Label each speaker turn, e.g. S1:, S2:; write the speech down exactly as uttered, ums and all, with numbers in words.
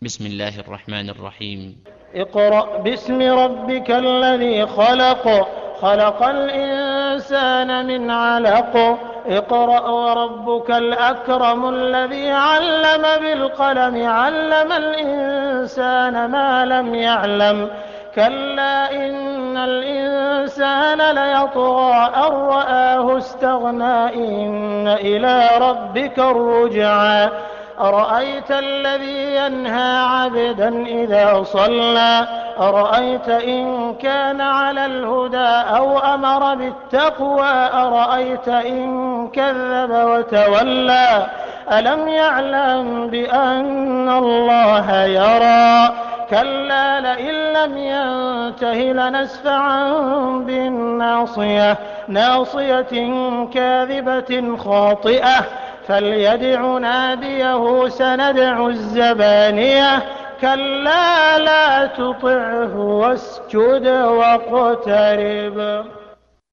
S1: بسم الله الرحمن الرحيم.
S2: اقرأ باسم ربك الذي خلق خلق الإنسان من علق اقرأ وربك الأكرم الذي علم بالقلم علم الإنسان ما لم يعلم كلا إن الإنسان ليطغى أن رآه استغنى إن إلى ربك الرجعى أرأيت الذي ينهى عبدا إذا صلى أرأيت إن كان على الهدى أو أمر بالتقوى أرأيت إن كذب وتولى ألم يعلم بأن الله يرى كلا لئن لم ينته لنسفعا بالناصية ناصية كاذبة خاطئة فليدع ناديه سندع الزبانية كلا لا تطعه واسجد واقترب.